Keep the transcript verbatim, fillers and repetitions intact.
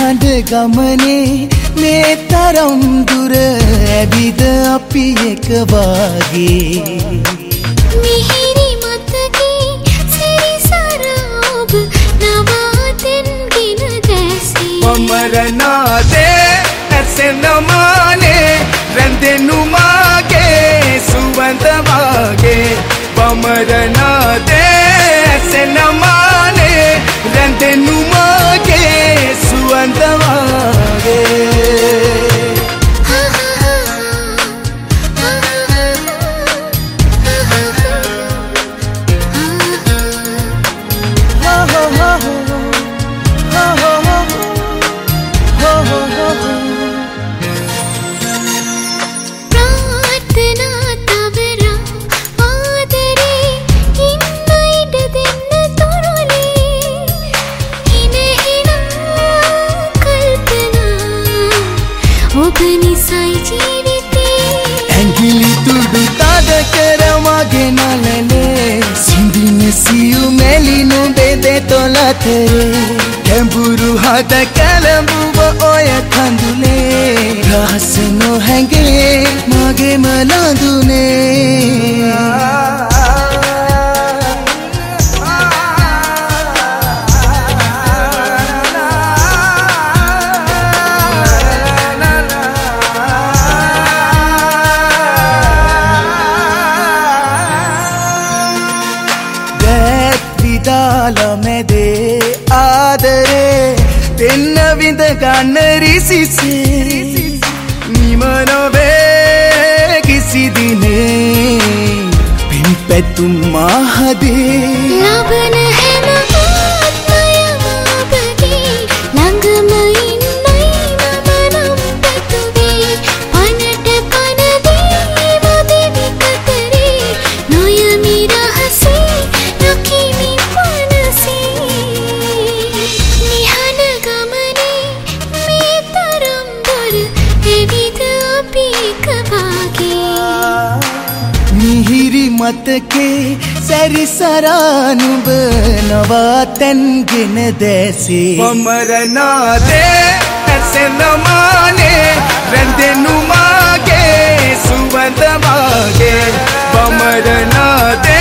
නිහඬ ගමනේ මේ තරම් දුර ඇවිද අපි එක වාගේ මිහිරි මතකේ සිරිසර ඔබ නවාතෙන්ගෙන දැසී පමරනාදේ ඇසෙන මානේ රැඳෙනු මාගේ සුවඳ වාගේ පමරනාදේ ඇසෙන මානේ රැඳෙනු මාගේ සුවඳ වාගේ ඇඟිලි තුඩු තද කර මගේ නළලේ සිඳින සියු මෙලිනු බෙදේ තොලතරේ කැඹුරු හද කැළඹුව ඔය කඳුලේ රහස නොහැඟේ මගේම ලඳුනේ මැදේ ආදරේ දෙන්න විඳ ගන්න රිසිසේ නිම නොවේ කිසි දිනේ පින් පැතුම් මාහදේ ලබන හැම ආත්මයම ඔබගේ ළඟම ඉන්නයි මම නම් පැතුවේ පනට පනදී වදෙවි කතරේ නොයමි රහසේ නොකිමි මිහිරි මතකේ සැරිසරා නුඹ නවාතැන්ගෙන දැසේ පමරනාදේ ඇසෙන මානේ රැඳෙනු මාගේ සුවඳ වාගේ පමරනාදේ